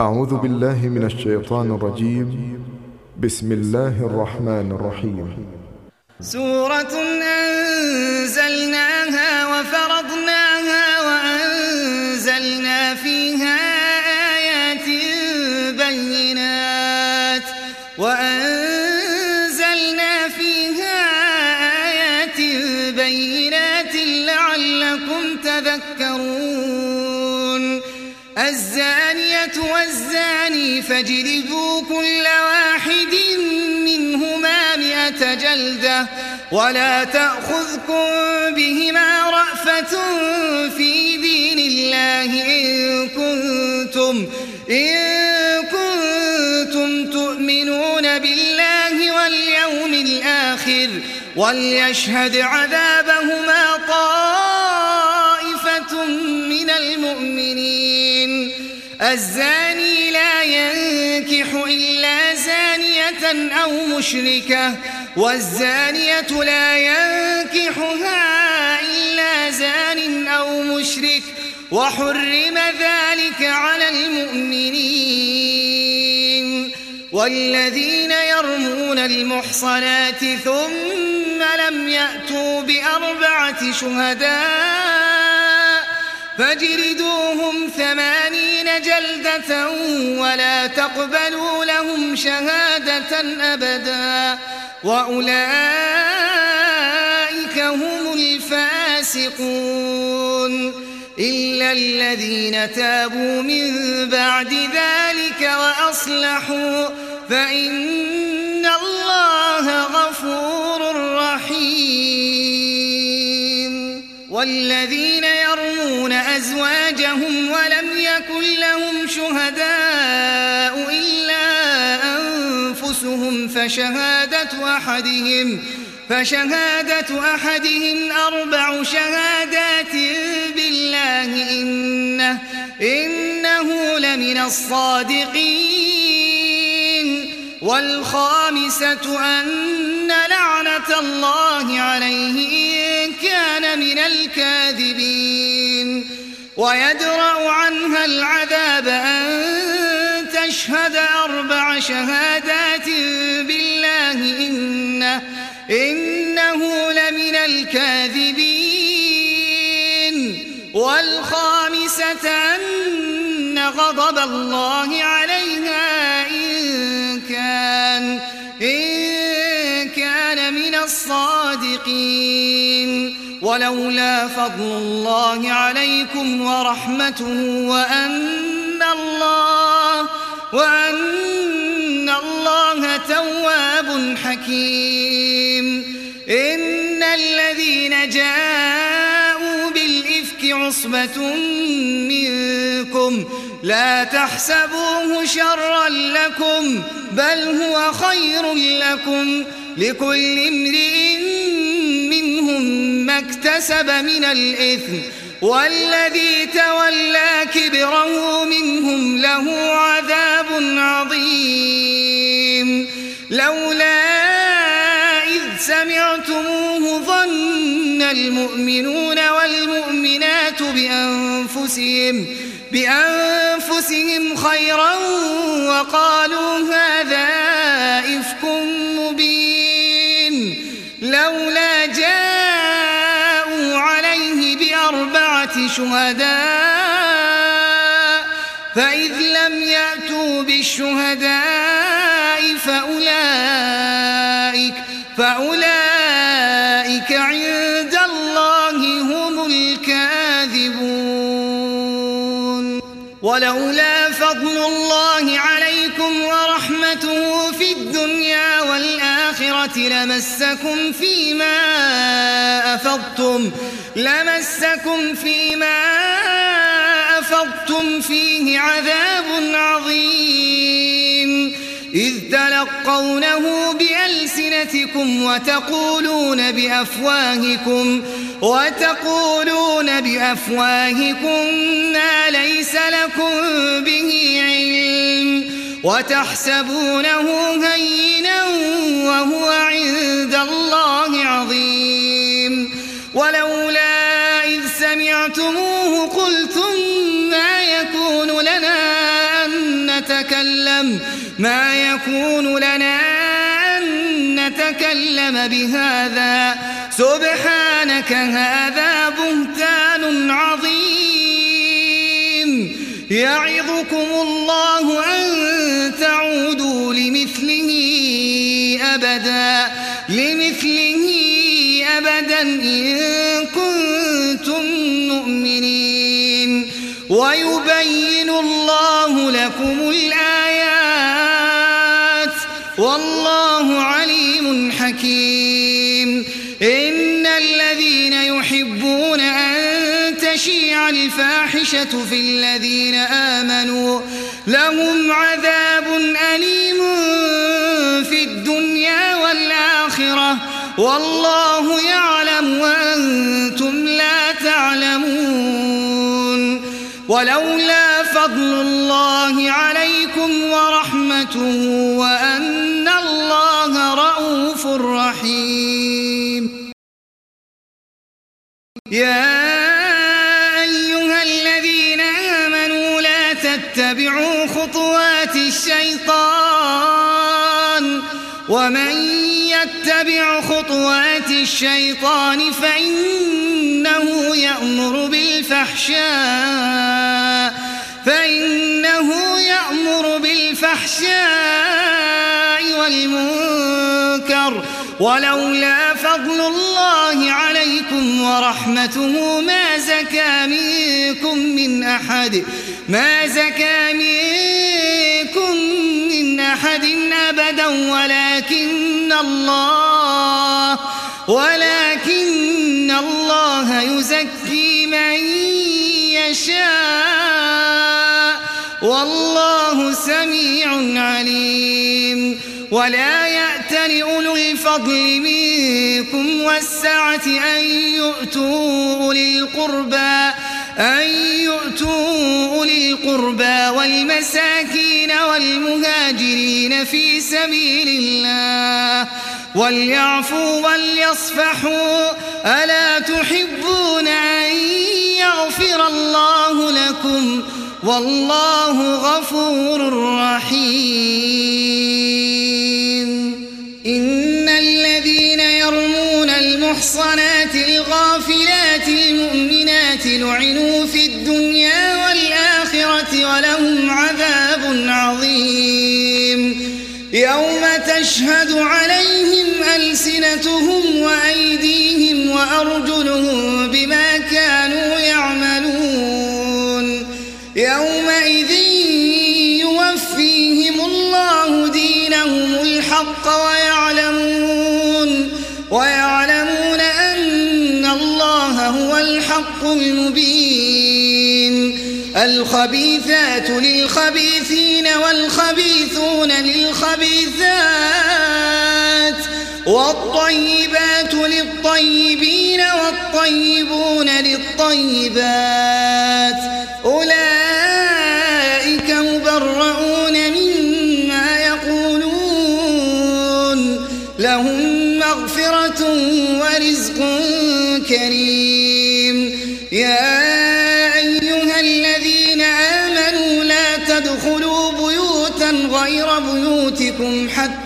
أعوذ بالله من الشيطان الرجيم. بسم الله الرحمن الرحيم. سورة أنزلناها وفرضناها وأنزلنا فيها آيات بينات لعلكم تذكرون. الزانية والزاني فاجلدوا كل واحد منهما 100 جلدة ولا تأخذكم بهما رأفة في دين الله إن كنتم تؤمنون بالله واليوم الآخر وليشهد عذابهما طائفة من المؤمنين. الزاني لا ينكح إلا زانية أو مشركة والزانية لا ينكحها إلا زان أو مشرك وحرم ذلك على المؤمنين. والذين يرمون المحصنات ثم لم يأتوا ب4 شهداء فاجلدوهم 80 جلدة ولا تقبلوا لهم شهادة أبدا وأولئك هم الفاسقون إلا الذين تابوا من بعد ذلك وأصلحوا فإن الله غفور رحيم. والذين يرمون أزواجهم ولم يكن لهم شهداء إلا أنفسهم فشهادة أحدهم 4 شهادات بالله إنه لمن الصادقين. والخامسة أن لعنة الله عليه إن كان من الكاذبين. ويدرأ عنها العذاب أن تشهد 4 شهادات بالله إنه لمن الكاذبين. والخامسة أن غضب الله عليها إن كان من الصادقين. ولولا فضل الله عليكم ورحمته وأن الله تواب حكيم. إن الذين جاءوا بالإفك عصبة منكم لا تحسبوه شرا لكم بل هو خير لكم لكل امرئ منهم ما اكتسب من الإثم والذي تولى كبره منهم له عذاب عظيم. لولا إذ سمعتموه ظن المؤمنون والمؤمنات بأنفسهم خيرا وقالوا هذا إفك مبين. لولا جاءوا عليه ب4 شهداء فإذ لم يأتوا بالشهداء فأولئك عند الله هم الكاذبون. ولولا فضل الله عليكم ورحمته في الدنيا والآخرة لمسكم فيما أفضتم فيه عذاب عظيم. إذ تلقونه بألسنتكم وتقولون بأفواهكم ما ليس لكم به علم وتحسبونه هينا وهو عند الله عظيم. ولولا إذ سمعتموه قلتم ما يكون لنا أن ما يكون لنا أن نتكلم بهذا سبحانك هذا بهتان عظيم يعظكم الله أن تعودوا لمثله أبدا إن كنتم مؤمنين ويبين الله لكم الآيات والله عليم حكيم إن الذين يحبون أن تشيع الفاحشة في الذين آمنوا لهم عذاب أليم في الدنيا والآخرة والله يعلم وأنتم لا تعلمون ولولا فضل الله عليكم ورحمته وأن الله رءوف رحيم يا أيها الذين آمنوا لا تتبعوا خطوات الشيطان ومن يتبع خطوات الشيطان فإنه يأمر بالفحشاء والمنكر ولولا فضل الله عليكم ورحمته ما زكى منكم من أحد أبدا ولكن الله يزكي من يشاء والله سميع عليم ولا يأتل أولو الفضل منكم والسعة أن يؤتوا أولي القربى والمساكين والمهاجرين في سبيل الله وليعفوا وليصفحوا ألا تحبون أن يغفر الله لكم والله غفور رحيم إن الذين يرمون المحصنات الغافلات المؤمنات لعنوا في الدنيا والآخرة ولهم عذاب عظيم يوم تشهد عليهم ألسنتهم وأيديهم وأرجلهم بما كانوا يعملون يومئذ يوفيهم الله دينهم الحق ويعلمون أن الله هو الحق المبين الخبيثات للخبيثين والخبيثون للخبيثات والطيبات للطيبين والطيبون للطيبات أولئك مبرؤون مما يقولون لهم مغفرة ورزق كريم يا أيها الذين آمنوا لا تدخلوا بيوتا غير بيوتكم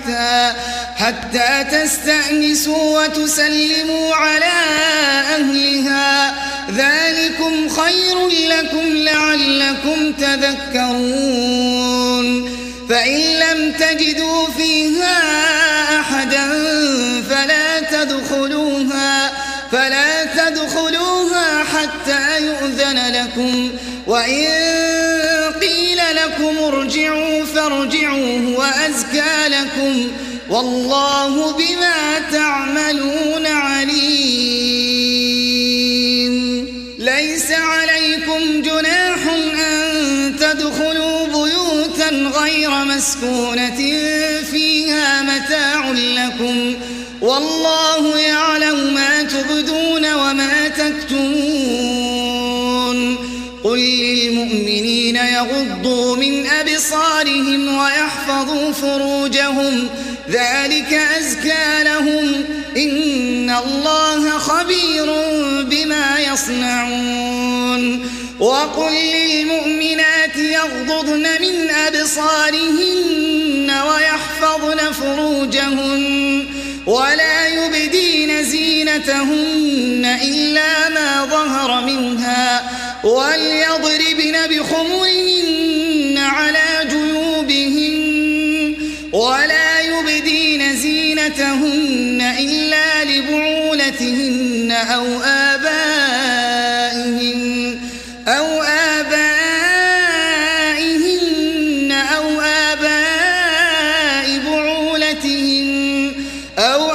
حتى تستأنسوا وتسلموا على أهلها ذلكم خير لكم لعلكم تذكرون فإن لم تجدوا فيها أحدا فلا تدخلوها حتى يؤذن لكم وإن قيل لكم ارجعوا فارجعوا هو أزكى لكم والله بما تعملون عليم ليس عليكم جناح أن تدخلوا بيوتا غير مسكونة فيها متاع لكم والله يعلم ما تبدون وما تكتمون قل للمؤمنين يغضوا من أبصارهم ويحفظوا فروجهم ذلك أزكى لهم إن الله خبير بما يصنعون وقل للمؤمنات يغضضن من أبصارهن ويحفظن فروجهن ولا يبدين زينتهن إلا ما ظهر منها وليضربن بخمرهن على جيوبهن ولا يبدين زينتهن إلا لبعولتهن أو آبائهن أو آباء بعولتهن أو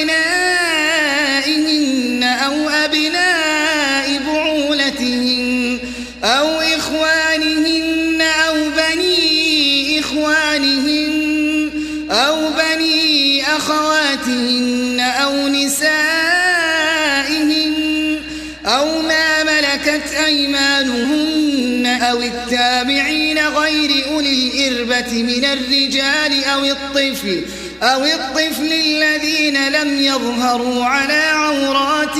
أبنائهن أو أبناء بعولتهن أو إخوانهن أو بني إخوانهن أو بني أخواتهن أو نسائهن أو ما ملكت أيمانهن أو التابعين غير أولي الإربة من الرجال أو الطفل الذين لم يظهروا على عورات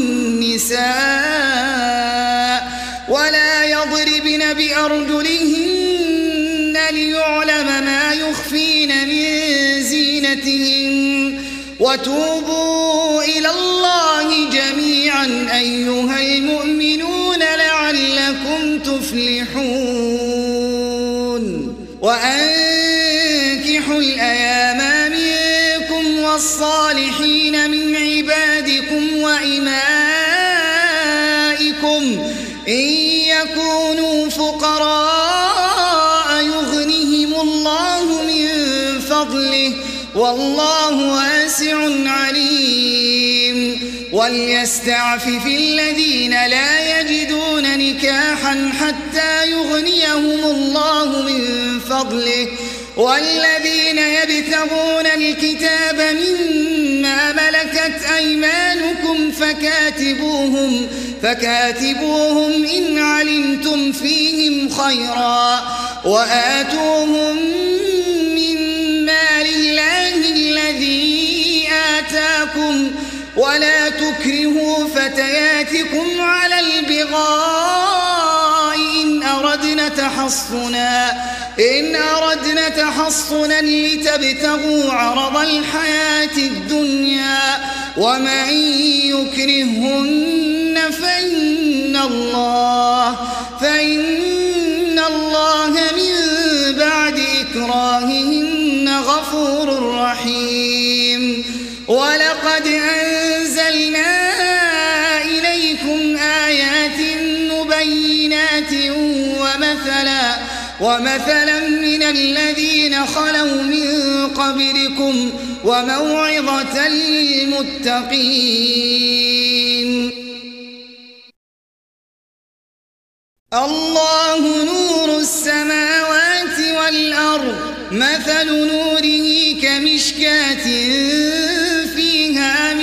النساء ولا يضربن بأرجلهن ليعلم ما يخفين من زينتهن وتوبوا إلى الله جميعا أيها المؤمنون لعلكم تفلحون وأنكحوا الأيام منكم والصالحين من عبادكم وإمائكم إن يكونوا فقراء يغنهم الله من فضله والله واسع عليم وليستعفف الذين لا يجدون نكاحا حتى يغنيهم الله من فضله والذين يبتغون الكتاب مما ملكت أيمانكم فكاتبوهم إن علمتم فيهم خيرا وآتوهم من مال الله الذي آتاكم ولا تكرهوا فتياتكم على البغاء إن أردنا تحصنا لتبتغوا عرض الحياة الدنيا ومن يكرهن فإن الله من بعد إكراههن غفور رحيم ولقد أنزلنا إليكم آيات مبينات ومثلا من الذين خلوا من قبلكم وموعظة للمتقين الله نور السماوات والأرض مثل نوره كمشكاة فيها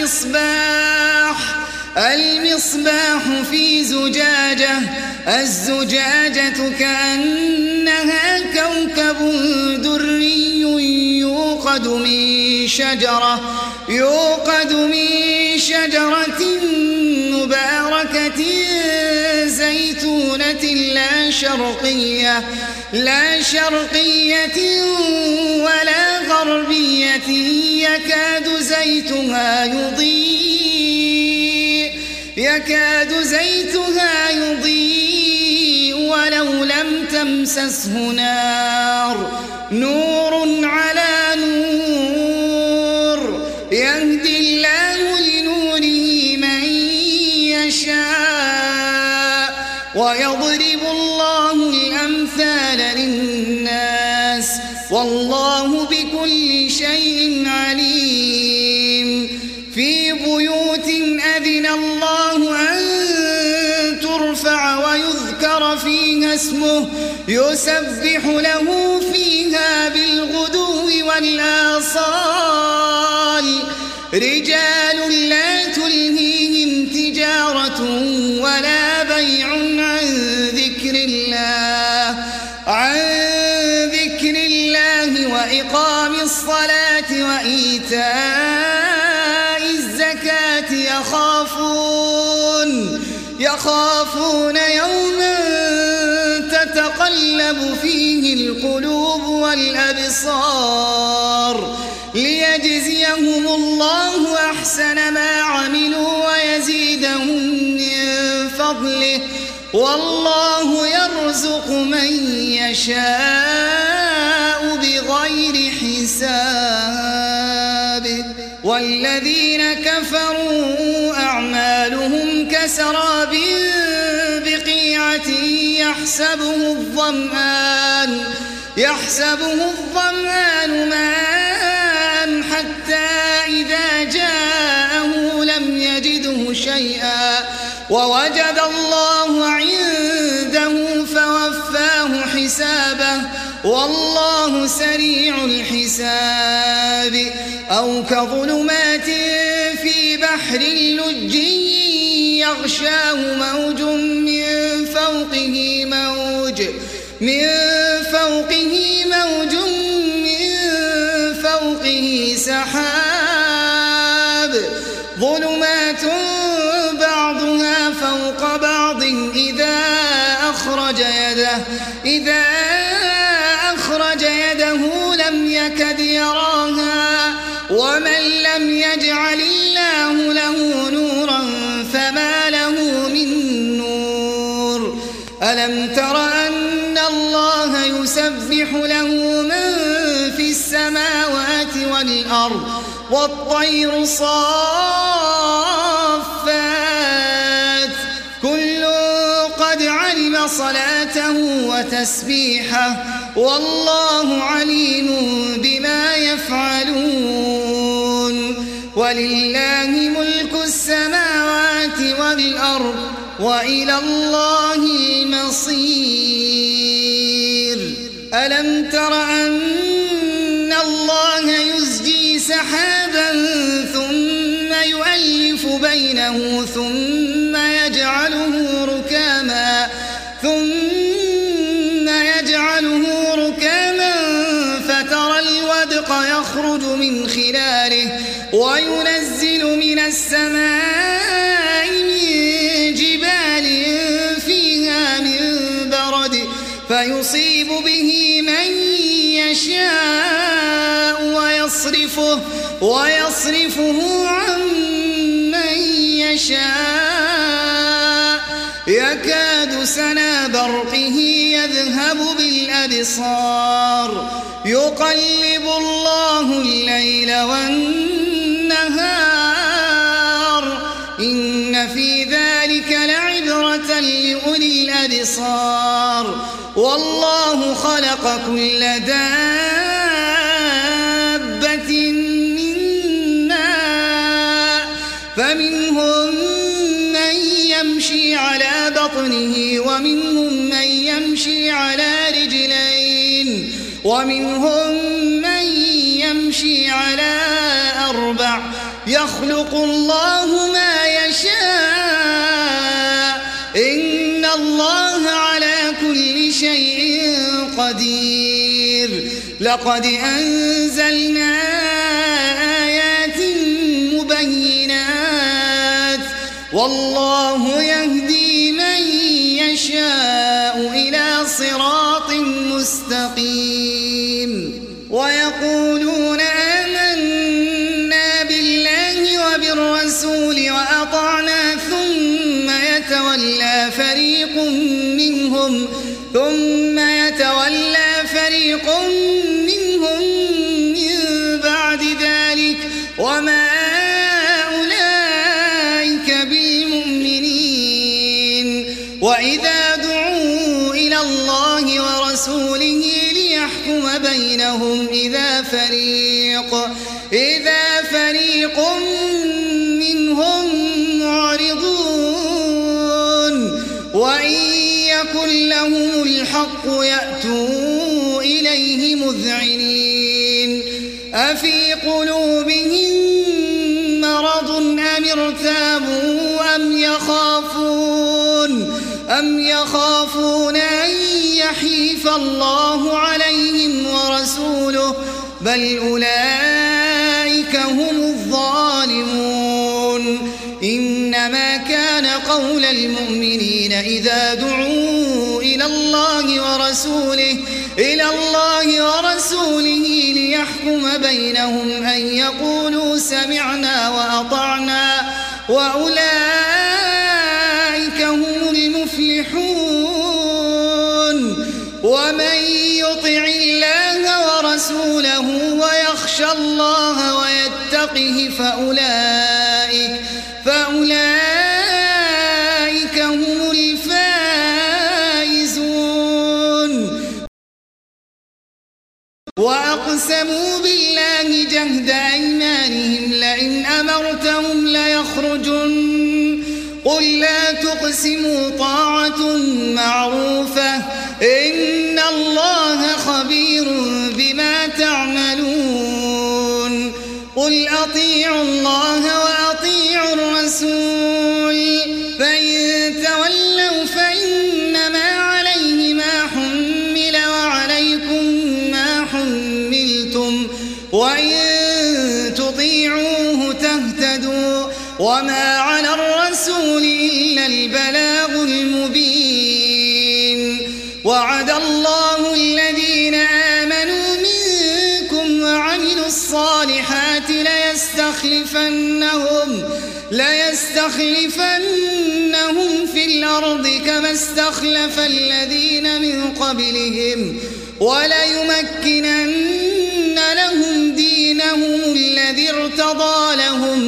المصباح في زجاجة الزجاجة كأنها كوكب دري يوقد من شجرة مباركة زيتونة لا شرقية ولا غربية يكاد زيتها يضيء ولو لم تمسسه نور على نور يهدي الله لنوره من يشاء ويضرب الله الأمثال للناس والله بكل شيء عليم في بيوت أذن الله أن ترفع ويذكر فيها اسمه يسبح له فيها بالغدو والآصال رجال لا تلهيهم تجارة ولا بيع عن ذكر الله وإقام الصلاة وإيتاء الزكاة يخافون يوما تقلب فيه القلوب والأبصار ليجزيهم الله أحسن ما عملوا ويزيدهم من فضله والله يرزق من يشاء بغير حساب. والذين كفروا أعمالهم كسراب بقيعة يحسبه الظمآن ماء حتى إذا جاءه لم يجده شيئا ووجد الله عنده فوفاه حسابه والله سريع الحساب. أو كظلمات في بحر لج يغشاه موج من فوقه سحاب ظلمات بعضها فوق بعض إذا أخرج يده لم يكد يراها ومن لم يجعل الله له نورا فما له من نور. ألم تر أن الله يسبح له من في السماوات والأرض والطير صافات كل قد علم صلاته وتسبيحه والله عليم بما يفعلون. ولله ملك السماوات والأرض وإلى الله المصير. ألم تر أن الله يزجي سحابا ثم يؤلف بينه ثم يجعله ركاما فترى الودق يخرج من خلاله وينزل من السماء من جبال فيها من برد فيصيب به من يشاء ويصرفه عن من يشاء يكاد سنا برقه يذهب بالأبصار يقلب الله الليل والنهار إن في ذلك لعبرة لأولي الأبصار. والله خلق كل دابة من ماء فمنهم من يمشي على بطنه ومنهم من يمشي على رجلين ومنهم من يمشي على أربع يخلق الله ما يشاء إن الله على كل شيء قدير. لقد أنزلنا آيات مبينات والله يهدي من يشاء إلى صراط مستقيم. ويقولون آمنا بالله وبالرسول وأطعنا ثم يتولى فريق منهم من بعد ذلك وما أولئك بالمؤمنين. وإذا دعوا إلى الله ورسوله ليحكم بينهم إذا فريق منهم معرضون وإن يكن لهم الحق يأتوا إليه مذعنين. أفي قلوبهم مرض أم ارتابوا أم يخافون أن يحيف الله عليهم ورسوله بل أولئك هم الظالمون. إنما كان قول المؤمنين إذا دعوا إلى الله ورسوله ورسوله ليحكم بينهم أن يقولوا سمعنا وأطعنا وأولئك هم المفلحون. ومن يطع الله ورسوله ويخشى الله ويتقه فأولئك هم الفائزون. وأقسموا بالله جهد أيمانهم لئن أمرتهم ليخرجن قل لا تقسموا طاعة معروفة إن الله خبير بما تعملون. قل أطيعوا الله وأطيعوا الرسول فإن تولوا فإنما عليه ما حمل وعليكم ما حملتم وإن تطيعوه تهتدوا وما على الرسول إلا البلاغ المبين. وعد الله الذين آمنوا منكم وعملوا الصالحات ليستخلفنهم في الأرض كما استخلف الذين من قبلهم وليمكنن لهم دينهم الذي ارتضى لهم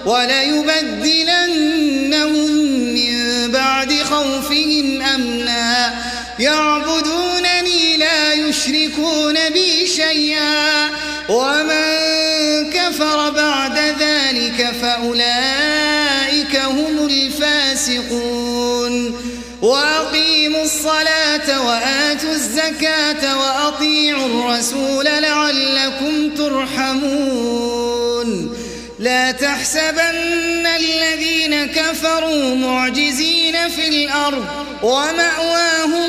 وليبدلنهم من بعد خوفهم أمنا يعبدونني لا يشركون بي شيئا ومن كفر بعد ذلك فأولئك هم الفاسقون. وأقيموا الصلاة وآتوا الزكاة وأطيعوا الرسول لعلكم ترحمون. لا تحسبن الذين كفروا معجزين في الأرض ومأواهم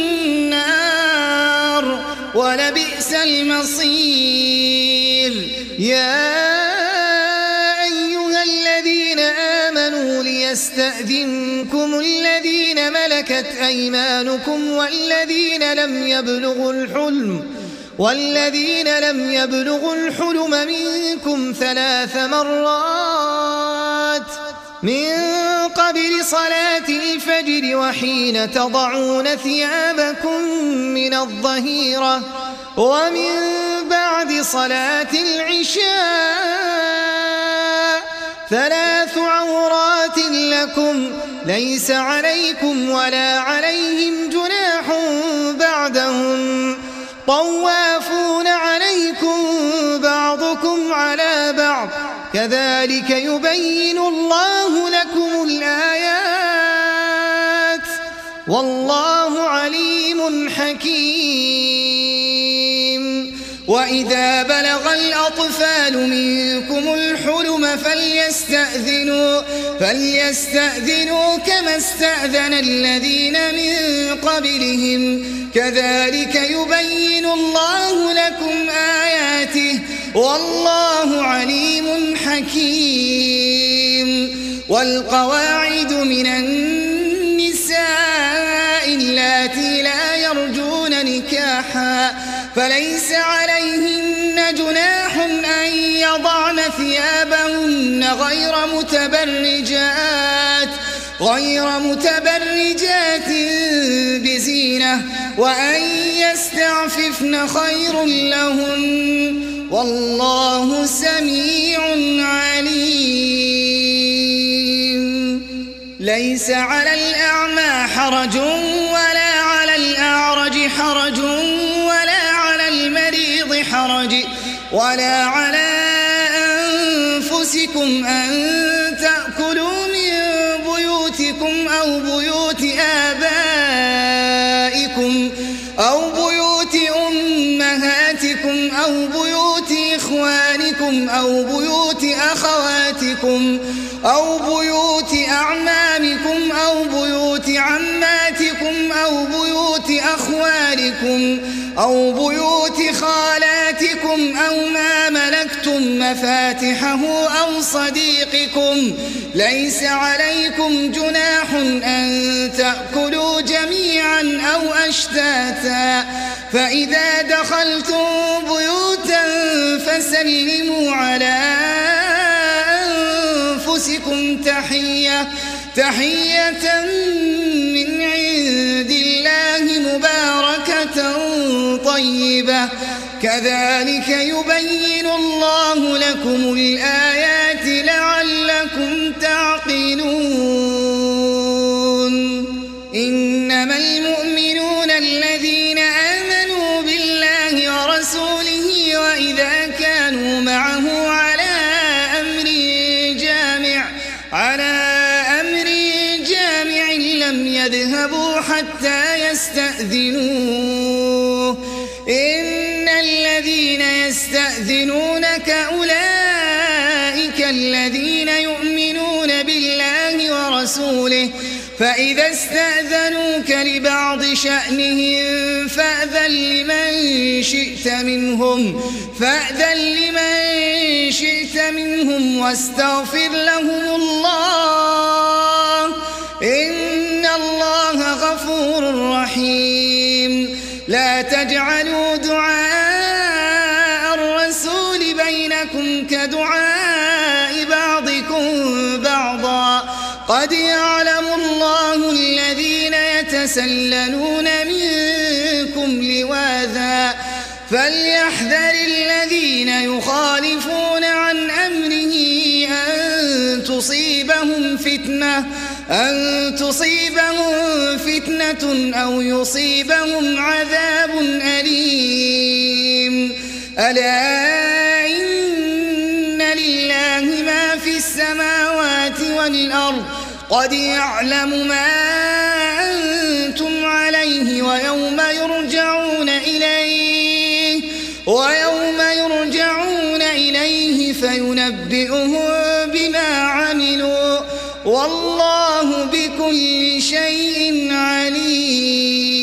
النار ولبئس المصير. يا أيها الذين آمنوا ليستأذنكم الذين ملكت أيمانكم والذين لم يبلغوا الحلم منكم 3 مرات من قبل صلاة الفجر وحين تضعون ثيابكم من الظهيرة ومن بعد صلاة العشاء 3 عورات لكم ليس عليكم ولا عليهم جناح بعدهم طوافون عليكم بعضكم على بعض كذلك يبين الله لكم الآيات والله عليم حكيم. وإذا بلغ الأطفال منكم الحلم فليستأذنوا كما استأذن الذين من قبلهم كذلك يبين الله لكم آياته والله عليم حكيم. والقواعد من النساء اللاتي لا يرجون نكاحا فليس عليهن جناح أن يضعن ثيابهن غير متبرجات بزينة وأن يستعففن خير لهن والله سميع عليم. ليس على الأعمى حرج ولا على الأعرج حرج ولا على المريض حرج ولا على أنفسكم أن تأكلوا من بيوتكم أو بيوت آبائكم أو بيوت أمهاتكم أو بيوت إخوانكم أو بيوت أخواتكم أو بيوت أعمامكم أو بيوت عماتكم أو بيوت أخوالكم أو بيوت خالاتكم أو ما ملكتم مفاتحه أو صديقكم ليس عليكم جناح أن تأكلوا جميعا أو أشتاتا فإذا دخلتم بيوتا فسلموا على أنفسكم تحية من عند الله مباركة طيبة كذلك يبين الله لكم الآيات لعلكم تعقلون إنما المؤمنون الذين آمنوا بالله ورسوله وإذا كانوا معه على أمر جامع لم يذهبوا حتى يستأذنوه إن الذين يستأذنونك أولئك الذين يؤمنون بالله ورسوله فإذا استأذنوك لبعض شأنهم فأذن لمن شئت منهم واستغفر لهم الله إن الله غفور رحيم لا تجعلوا دعاء الرسول بينكم كدعاء بعضكم بعضا قد يعلم الله الذين يتسللون منكم لواذا فليحذر الذين يخالفون عن أمره أن تصيبهم فتنة أو يصيبهم عذاب أليم ألا إن لله ما في السماوات والأرض قد يعلم ما أنتم عليه ويوم يرجعون إليه فينبئهم بما عملوا والله بكل شيء عليم.